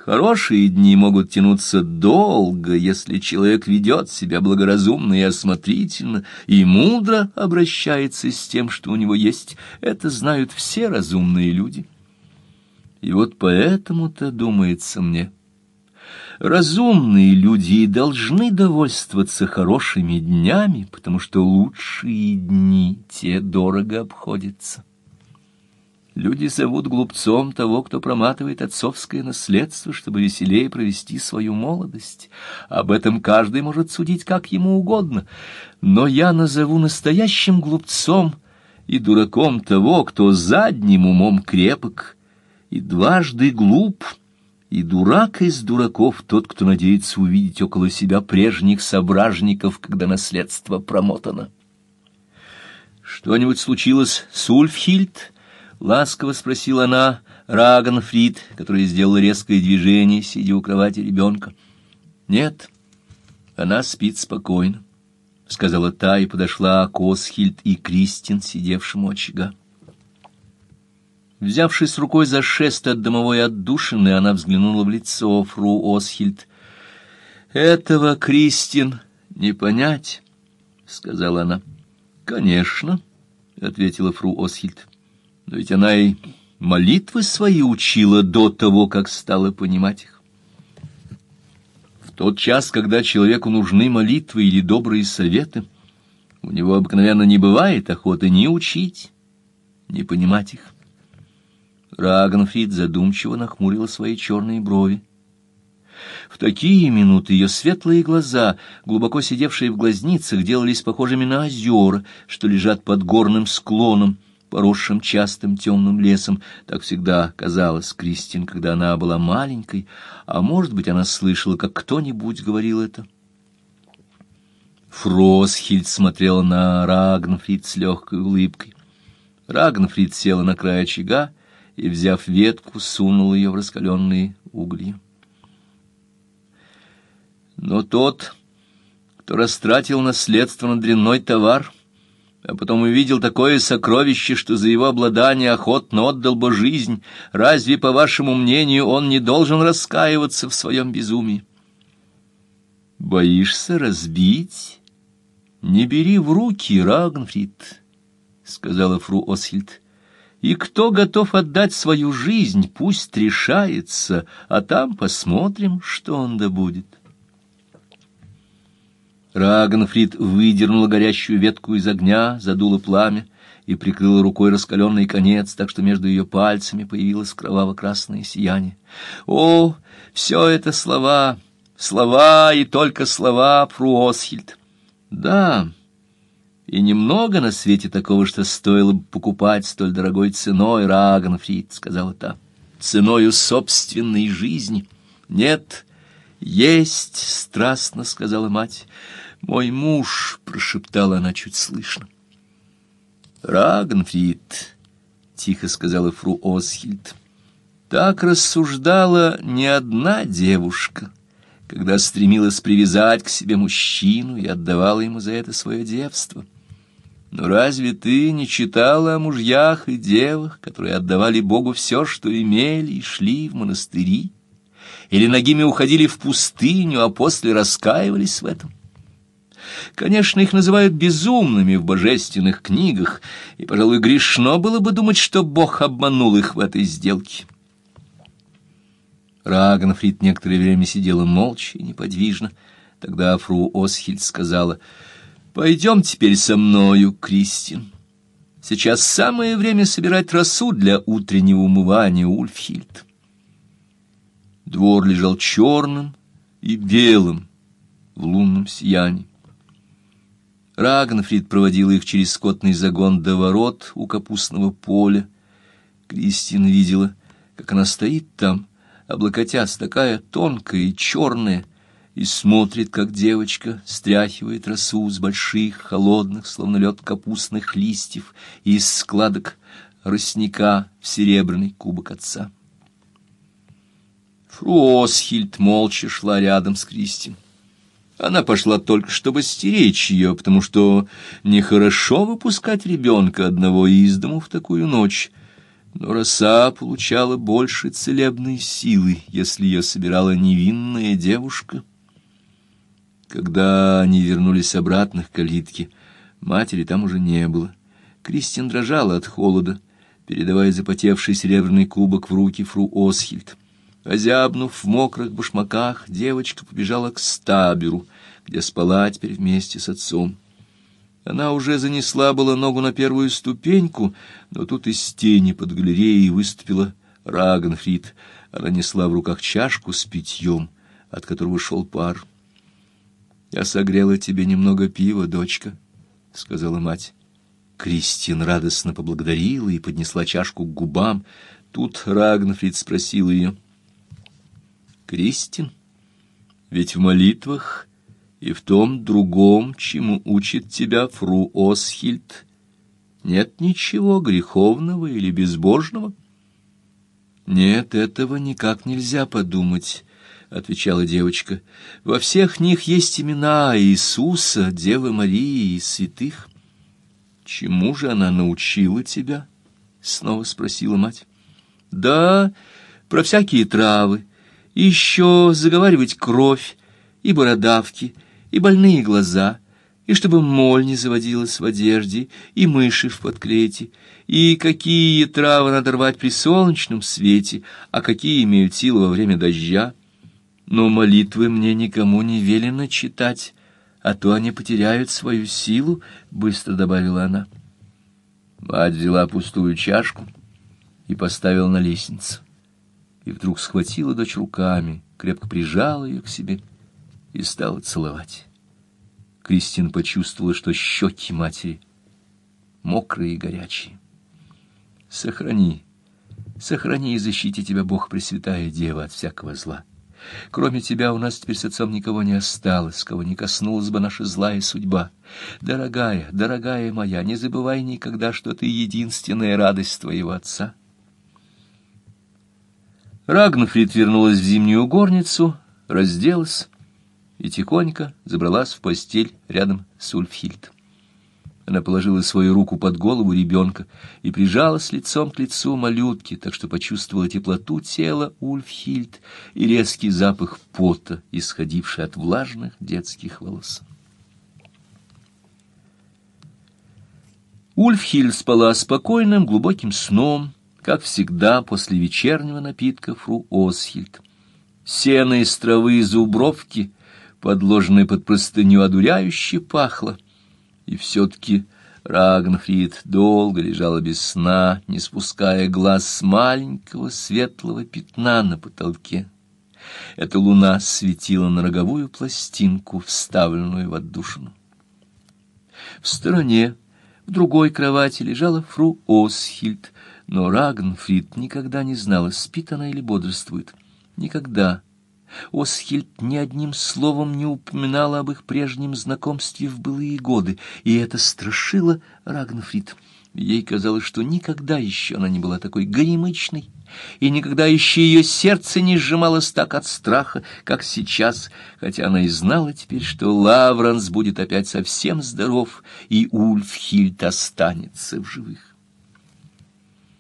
Хорошие дни могут тянуться долго, если человек ведет себя благоразумно и осмотрительно, и мудро обращается с тем, что у него есть. Это знают все разумные люди. И вот поэтому-то, думается мне, разумные люди и должны довольствоваться хорошими днями, потому что лучшие дни те дорого обходятся. Люди зовут глупцом того, кто проматывает отцовское наследство, чтобы веселее провести свою молодость. Об этом каждый может судить как ему угодно. Но я назову настоящим глупцом и дураком того, кто задним умом крепок и дважды глуп, и дурак из дураков тот, кто надеется увидеть около себя прежних сображников, когда наследство промотано. «Что-нибудь случилось с Ульфхильд?» — ласково спросила она Рагнфрид, которая сделала резкое движение, сидя у кровати ребенка. «Нет, она спит спокойно», — сказала та и подошла к Осхильд и Кристин, сидевшему у очага. Взявшись рукой за шест от домовой отдушины, она взглянула в лицо фру Осхильд. «Этого, Кристин, не понять», — сказала она. «Конечно», — ответила фру Осхильд. «Но ведь она и молитвы свои учила до того, как стала понимать их. В тот час, когда человеку нужны молитвы или добрые советы, у него обыкновенно не бывает охоты ни учить, ни понимать их». Рагнфрид задумчиво нахмурила свои черные брови. В такие минуты ее светлые глаза, глубоко сидевшие в глазницах, делались похожими на озера, что лежат под горным склоном, поросшим частым темным лесом. Так всегда казалось Кристин, когда она была маленькой, а может быть, она слышала, как кто-нибудь говорил это. Фросхильд смотрела на Рагнфрид с легкой улыбкой. Рагнфрид села на край очага и, взяв ветку, сунул ее в раскаленные угли. Но тот, кто растратил наследство на дрянной товар, а потом увидел такое сокровище, что за его обладание охотно отдал бы жизнь, разве, по вашему мнению, он не должен раскаиваться в своем безумии? «Боишься разбить? Не бери в руки, Рагнфрид», — сказала фру Осхильд. «И кто готов отдать свою жизнь, пусть решается, а там посмотрим, что он добудет». Рагнфрид выдернула горящую ветку из огня, задула пламя и прикрыла рукой раскаленный конец, так что между ее пальцами появилось кроваво-красное сияние. «О, все это слова, слова и только слова, фру Осхильд. Да, и немного на свете такого, что стоило бы покупать столь дорогой ценой, Рагнфрид, — сказала та, — ценою собственной жизни. Нет, есть, — страстно сказала мать. Мой муж, — прошептала она чуть слышно. Рагнфрид, — тихо сказала фру Осхильд, — так рассуждала не одна девушка, когда стремилась привязать к себе мужчину и отдавала ему за это свое девство. Но разве ты не читала о мужьях и девах, которые отдавали Богу все, что имели, и шли в монастыри? Или нагими уходили в пустыню, а после раскаивались в этом? Конечно, их называют безумными в божественных книгах, и, пожалуй, грешно было бы думать, что Бог обманул их в этой сделке. Рагнфрид некоторое время сидела молча и неподвижно. Тогда фру Осхильд сказала: «Пойдем теперь со мною, Кристин. Сейчас самое время собирать росу для утреннего умывания, Ульфхильд». Двор лежал черным и белым в лунном сиянии. Рагнфрид проводила их через скотный загон до ворот у капустного поля. Кристин видела, как она стоит там, облокотясь, такая тонкая и черная, и смотрит, как девочка стряхивает росу с больших, холодных, словно лед капустных листьев и из складок росняка в серебряный кубок отца. Фру Осхильд молча шла рядом с Кристин. Она пошла только, чтобы стеречь ее, потому что нехорошо выпускать ребенка одного из дому в такую ночь. Но роса получала больше целебной силы, если ее собирала невинная девушка. Когда они вернулись обратно к калитке, матери там уже не было. Кристин дрожала от холода, передавая запотевший серебряный кубок в руки фру Осхильд. Озябнув в мокрых башмаках, девочка побежала к Стаберу, где спала теперь вместе с отцом. Она уже занесла было ногу на первую ступеньку, но тут из тени под галереей выступила Рагнфрид. Она несла в руках чашку с питьем, от которого шел пар. «Я согрела тебе немного пива, дочка», — сказала мать. Кристин радостно поблагодарила и поднесла чашку к губам. Тут Рагнфрид спросила ее: «Кристин, ведь в молитвах и в том другом, чему учит тебя фру Осхильд, нет ничего греховного или безбожного?» «Нет, этого никак нельзя подумать», — отвечала девочка. «Во всех них есть имена Иисуса, Девы Марии и святых». «Чему же она научила тебя?» — снова спросила мать. «Да, про всякие травы, и еще заговаривать кровь, и бородавки, и больные глаза, и чтобы моль не заводилась в одежде, и мыши в подклете, и какие травы надо рвать при солнечном свете, а какие имеют силу во время дождя. Но молитвы мне никому не велено читать, а то они потеряют свою силу», — быстро добавила она. Мать взяла пустую чашку и поставила на лестницу, и вдруг схватила дочь руками, крепко прижала ее к себе и стала целовать. Кристин почувствовала, что щеки матери мокрые и горячие. «Сохрани и защити тебя Бог, Пресвятая Дева, от всякого зла. Кроме тебя у нас теперь с отцом никого не осталось, кого не коснулась бы наша злая судьба. Дорогая, дорогая моя, не забывай никогда, что ты единственная радость твоего отца». Рагнфрид вернулась в зимнюю горницу, разделась и тихонько забралась в постель рядом с Ульфхильд. Она положила свою руку под голову ребенка и прижалась лицом к лицу малютки, так что почувствовала теплоту тела Ульфхильд и резкий запах пота, исходивший от влажных детских волос. Ульфхильд спала спокойным, глубоким сном, как всегда после вечернего напитка фру Осхильд. Сено из травы зубровки, подложенное под простыню, одуряюще пахло. И все-таки Рагнфрид долго лежала без сна, не спуская глаз с маленького светлого пятна на потолке. Эта луна светила на роговую пластинку, вставленную в отдушину. В стороне, в другой кровати, лежала фру Осхильд, но Рагнфрид никогда не знала, спит она или бодрствует. Никогда. Осхильд ни одним словом не упоминала об их прежнем знакомстве в былые годы, и это страшило Рагнфрид. Ей казалось, что никогда еще она не была такой горемычной, и никогда еще ее сердце не сжималось так от страха, как сейчас, хотя она и знала теперь, что Лавранс будет опять совсем здоров, и Ульфхильд останется в живых.